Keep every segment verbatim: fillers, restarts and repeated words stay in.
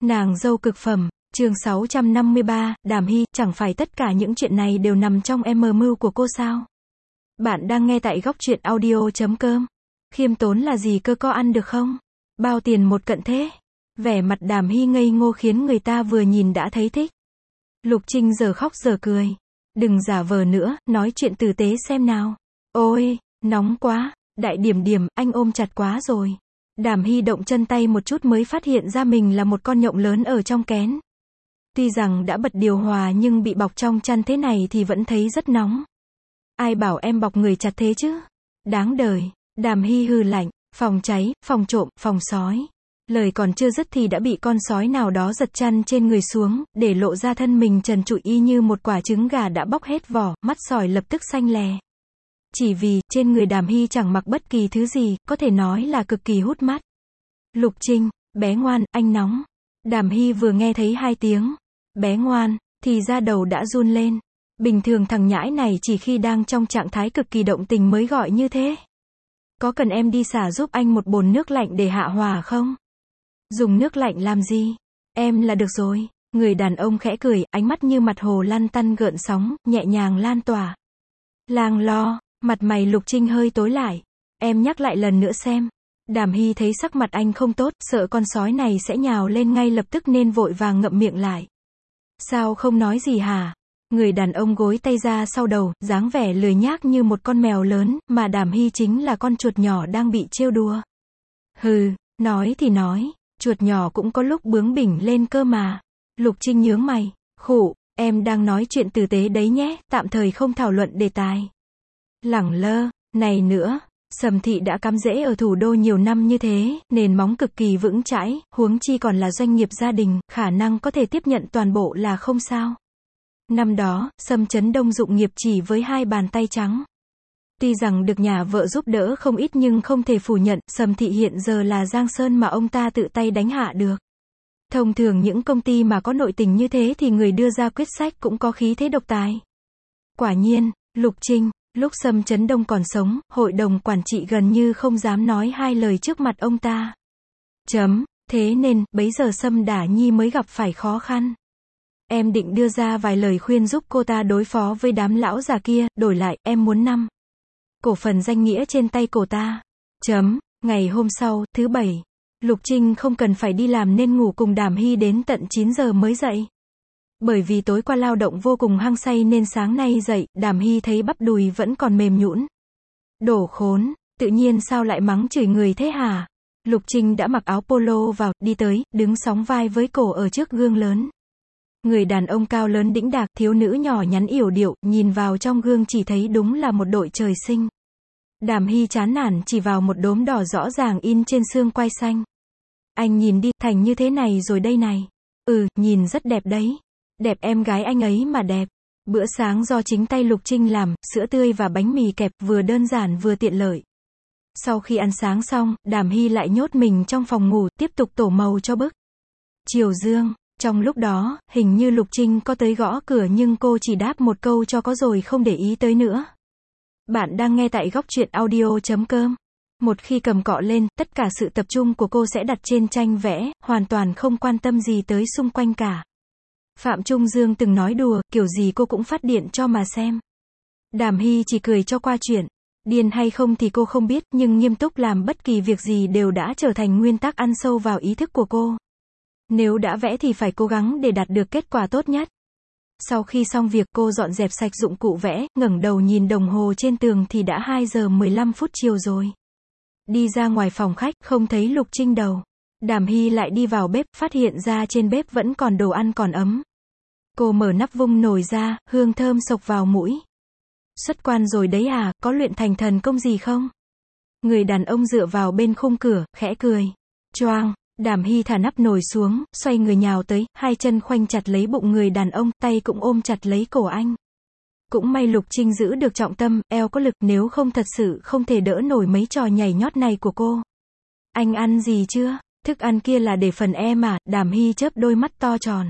Nàng dâu cực phẩm, chương sáu trăm năm mươi ba, Đàm Hy, chẳng phải tất cả những chuyện này đều nằm trong em mưu của cô sao? Bạn đang nghe tại góc truyện audio chấm com. Khiêm tốn là gì cơ, có ăn được không? Bao tiền một cận thế? Vẻ mặt Đàm Hy ngây ngô khiến người ta vừa nhìn đã thấy thích. Lục Trinh giờ khóc giờ cười. Đừng giả vờ nữa, nói chuyện tử tế xem nào. Ôi, nóng quá, đại điểm điểm, anh ôm chặt quá rồi. Đàm Hy động chân tay một chút mới phát hiện ra mình là một con nhộng lớn ở trong kén. Tuy rằng đã bật điều hòa nhưng bị bọc trong chăn thế này thì vẫn thấy rất nóng. Ai bảo em bọc người chặt thế chứ? Đáng đời. Đàm Hy hừ lạnh, phòng cháy, phòng trộm, phòng sói. Lời còn chưa dứt thì đã bị con sói nào đó giật chăn trên người xuống, để lộ ra thân mình trần trụi y như một quả trứng gà đã bóc hết vỏ, mắt sỏi lập tức xanh lè. Chỉ vì, trên người Đàm Hy chẳng mặc bất kỳ thứ gì, có thể nói là cực kỳ hút mắt. Lục Trinh, bé ngoan, anh nóng. Đàm Hy vừa nghe thấy hai tiếng, bé ngoan, thì da đầu đã run lên. Bình thường thằng nhãi này chỉ khi đang trong trạng thái cực kỳ động tình mới gọi như thế. Có cần em đi xả giúp anh một bồn nước lạnh để hạ hỏa không? Dùng nước lạnh làm gì? Em là được rồi. Người đàn ông khẽ cười, ánh mắt như mặt hồ lăn tăn gợn sóng, nhẹ nhàng lan tỏa. Làng lo, mặt mày Lục Trinh hơi tối lại. Em nhắc lại lần nữa xem. Đàm Hy thấy sắc mặt anh không tốt, sợ con sói này sẽ nhào lên ngay lập tức nên vội vàng ngậm miệng lại. Sao không nói gì hả? Người đàn ông gối tay ra sau đầu, dáng vẻ lười nhác như một con mèo lớn, mà Đàm Hy chính là con chuột nhỏ đang bị trêu đùa. Hừ, nói thì nói, chuột nhỏ cũng có lúc bướng bỉnh lên cơ mà. Lục Trinh nhướng mày, khụ, em đang nói chuyện tử tế đấy nhé, tạm thời không thảo luận đề tài. Lẳng lơ, này nữa, Sầm Thị đã cắm rễ ở thủ đô nhiều năm như thế, nền móng cực kỳ vững chãi, huống chi còn là doanh nghiệp gia đình, khả năng có thể tiếp nhận toàn bộ là không sao. Năm đó, Sâm Chấn Đông dụng nghiệp chỉ với hai bàn tay trắng. Tuy rằng được nhà vợ giúp đỡ không ít nhưng không thể phủ nhận, Sầm Thị hiện giờ là giang sơn mà ông ta tự tay đánh hạ được. Thông thường những công ty mà có nội tình như thế thì người đưa ra quyết sách cũng có khí thế độc tài. Quả nhiên, Lục Trinh, lúc Sâm Chấn Đông còn sống, hội đồng quản trị gần như không dám nói hai lời trước mặt ông ta. Chấm, thế nên, bấy giờ Sâm Đả Nhi mới gặp phải khó khăn. Em định đưa ra vài lời khuyên giúp cô ta đối phó với đám lão già kia, đổi lại, em muốn năm cổ phần danh nghĩa trên tay cô ta. Chấm, ngày hôm sau, thứ bảy, Lục Trinh không cần phải đi làm nên ngủ cùng Đàm Hy đến tận chín giờ mới dậy. Bởi vì tối qua lao động vô cùng hăng say nên sáng nay dậy, Đàm Hy thấy bắp đùi vẫn còn mềm nhũn. Đổ khốn, tự nhiên sao lại mắng chửi người thế hả? Lục Trinh đã mặc áo polo vào, đi tới, đứng sóng vai với cổ ở trước gương lớn. Người đàn ông cao lớn đĩnh đạc, thiếu nữ nhỏ nhắn yểu điệu, nhìn vào trong gương chỉ thấy đúng là một đội trời sinh. Đàm Hy chán nản chỉ vào một đốm đỏ rõ ràng in trên xương quai xanh. Anh nhìn đi, thành như thế này rồi đây này. Ừ, nhìn rất đẹp đấy. Đẹp em gái anh ấy mà đẹp. Bữa sáng do chính tay Lục Trinh làm, sữa tươi và bánh mì kẹp, vừa đơn giản vừa tiện lợi. Sau khi ăn sáng xong, Đàm Hy lại nhốt mình trong phòng ngủ, tiếp tục tổ màu cho bức. Chiều dương. Trong lúc đó, hình như Lục Trinh có tới gõ cửa nhưng cô chỉ đáp một câu cho có rồi không để ý tới nữa. Bạn đang nghe tại góc truyện audio chấm com. Một khi cầm cọ lên, tất cả sự tập trung của cô sẽ đặt trên tranh vẽ, hoàn toàn không quan tâm gì tới xung quanh cả. Phạm Trung Dương từng nói đùa, kiểu gì cô cũng phát điện cho mà xem. Đàm Hy chỉ cười cho qua chuyện. Điên hay không thì cô không biết, nhưng nghiêm túc làm bất kỳ việc gì đều đã trở thành nguyên tắc ăn sâu vào ý thức của cô. Nếu đã vẽ thì phải cố gắng để đạt được kết quả tốt nhất. Sau khi xong việc cô dọn dẹp sạch dụng cụ vẽ, ngẩng đầu nhìn đồng hồ trên tường thì đã hai giờ mười lăm phút chiều rồi. Đi ra ngoài phòng khách, không thấy Lục Trinh đâu. Đàm Hy lại đi vào bếp, phát hiện ra trên bếp vẫn còn đồ ăn còn ấm. Cô mở nắp vung nồi ra, hương thơm xộc vào mũi. Xuất quan rồi đấy à, có luyện thành thần công gì không? Người đàn ông dựa vào bên khung cửa, khẽ cười. Choang. Đàm Hy thả nắp nồi xuống, xoay người nhào tới, hai chân khoanh chặt lấy bụng người đàn ông, tay cũng ôm chặt lấy cổ anh. Cũng may Lục Trinh giữ được trọng tâm, eo có lực, nếu không thật sự không thể đỡ nổi mấy trò nhảy nhót này của cô. Anh ăn gì chưa? Thức ăn kia là để phần em à? Đàm Hy chớp đôi mắt to tròn.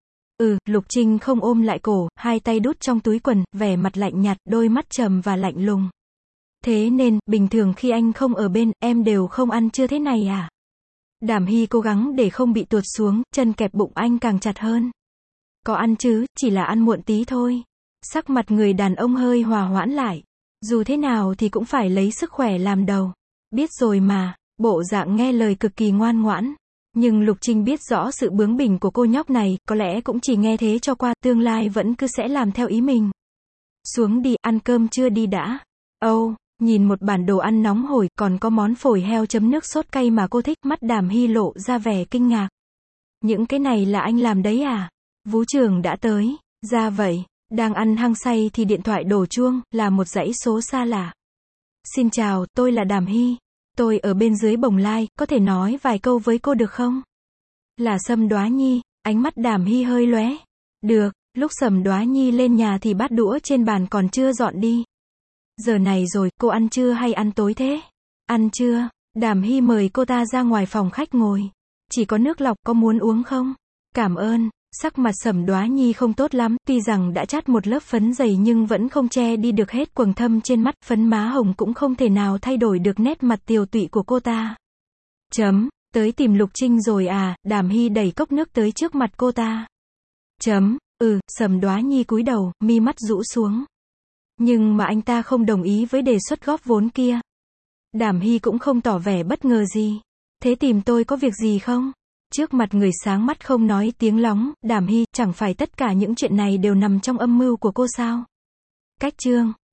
Ừ, Lục Trinh không ôm lại cổ, hai tay đút trong túi quần, vẻ mặt lạnh nhạt, đôi mắt trầm và lạnh lùng. Thế nên, bình thường khi anh không ở bên, em đều không ăn chưa thế này à? Đàm Hy cố gắng để không bị tuột xuống, chân kẹp bụng anh càng chặt hơn. Có ăn chứ, chỉ là ăn muộn tí thôi. Sắc mặt người đàn ông hơi hòa hoãn lại. Dù thế nào thì cũng phải lấy sức khỏe làm đầu. Biết rồi mà, bộ dạng nghe lời cực kỳ ngoan ngoãn. Nhưng Lục Trinh biết rõ sự bướng bỉnh của cô nhóc này, có lẽ cũng chỉ nghe thế cho qua, tương lai vẫn cứ sẽ làm theo ý mình. Xuống đi, ăn cơm chưa đi đã. Âu, oh, nhìn một bản đồ ăn nóng hổi, còn có món phổi heo chấm nước sốt cay mà cô thích, mắt Đàm Hy lộ ra vẻ kinh ngạc. Những cái này là anh làm đấy à? Vú trưởng đã tới. Ra vậy, đang ăn hăng say thì điện thoại đổ chuông, là một dãy số xa lạ. Xin chào, tôi là Đàm Hy. Tôi ở bên dưới bồng lai, có thể nói vài câu với cô được không? Là Sâm Đoá Nhi, ánh mắt Đàm Hy hơi lóe. Được, lúc Sâm Đoá Nhi lên nhà thì bát đũa trên bàn còn chưa dọn đi. Giờ này rồi, cô ăn trưa hay ăn tối thế? Ăn trưa, Đàm Hy mời cô ta ra ngoài phòng khách ngồi. Chỉ có nước lọc, có muốn uống không? Cảm ơn. Sắc mặt Sâm Đoá Nhi không tốt lắm, tuy rằng đã chát một lớp phấn dày nhưng vẫn không che đi được hết quầng thâm trên mắt, phấn má hồng cũng không thể nào thay đổi được nét mặt tiều tụy của cô ta. Chấm, tới tìm Lục Trinh rồi à? Đàm Hy đẩy cốc nước tới trước mặt cô ta. Chấm, ừ, Sâm Đoá Nhi cúi đầu, mi mắt rũ xuống. Nhưng mà anh ta không đồng ý với đề xuất góp vốn kia. Đàm Hy cũng không tỏ vẻ bất ngờ gì. Thế tìm tôi có việc gì không? Trước mặt người sáng mắt không nói tiếng lóng, Đàm Hy, chẳng phải tất cả những chuyện này đều nằm trong âm mưu của cô sao? Cách chương